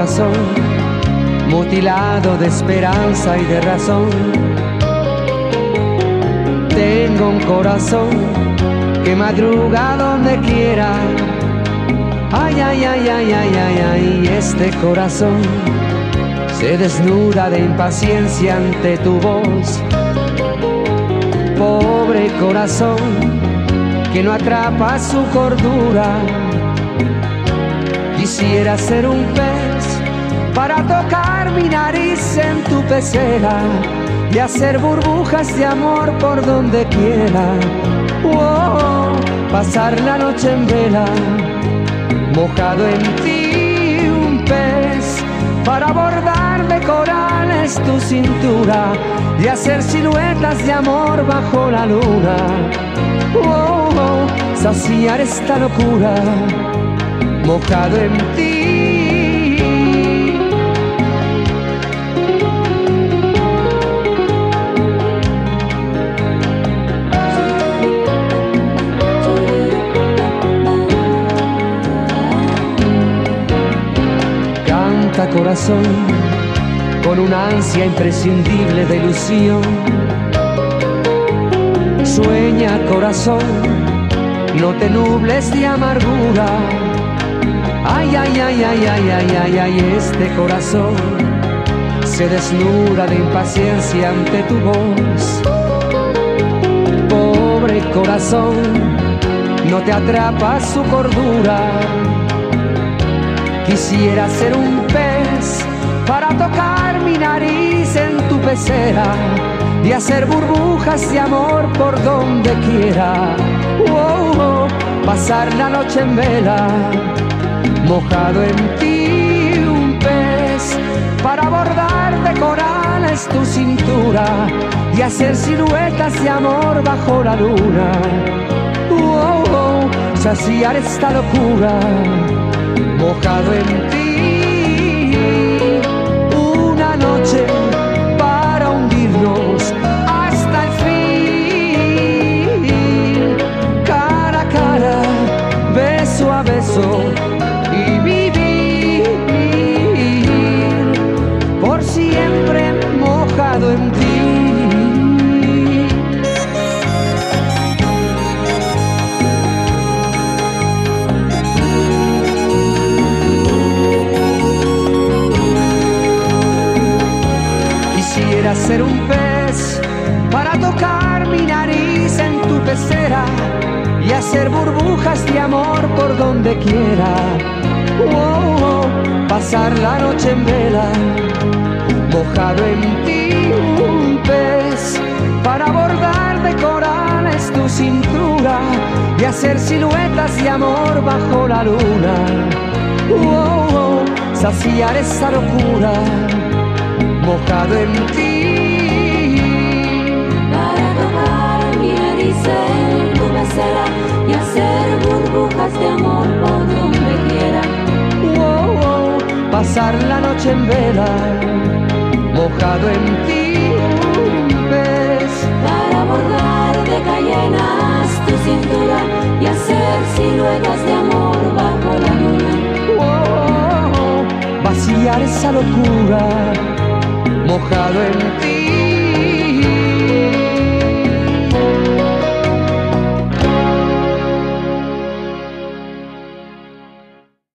corazón, mutilado de esperanza y de razón. Tengo un corazón que madruga donde quiera. Ay, ay, ay, ay, ay, ay, ay, este corazón se desnuda de impaciencia ante tu voz. Pobre corazón que no atrapa su cordura. Quisiera ser un pez para tocar mi nariz en tu pecera y hacer burbujas de amor por donde quiera. Oh, pasar la noche en vela, mojado en ti, un pez para bordar de corales tu cintura y hacer siluetas de amor bajo la luna. Oh, oh, saciar esta locura, mojado en ti. Canta corazón con una ansia imprescindible de ilusión. Sueña corazón, no te nubles de amargura. Ay, ay, ay, ay, ay, ay, ay, ay, este corazón se desnuda de impaciencia ante tu voz. Pobre corazón, no te atrapa su cordura. Quisiera ser un pez para tocar mi nariz en tu pecera y hacer burbujas de amor por donde quiera. Oh, oh, pasar la noche en vela, mojado en ti, un pez para bordar de corales tu cintura y hacer siluetas de amor bajo la luna. Oh, oh, saciar esta locura, mojado en ti. Una noche para hundirnos hasta el fin, cara a cara, beso a beso, y vivir por siempre mojado en ti. Quisiera ser un pez para tocar mi nariz en tu pecera y hacer burbujas de amor por donde quiera. Oh, oh, pasar la noche en vela, mojado en ti, un pez para bordar de corales tu cintura y hacer siluetas de amor bajo la luna. Oh, oh, saciar esa locura, mojado en ti. Para tocar mi nariz en tu pecera y hacer burbujas de amor por donde quiera. Oh, oh, pasar la noche en vela, mojado en ti, un pez para bordar de cayenas tu cintura y hacer siluetas de amor bajo la luna. oh, oh, vaciar esa locura, mojado en ti.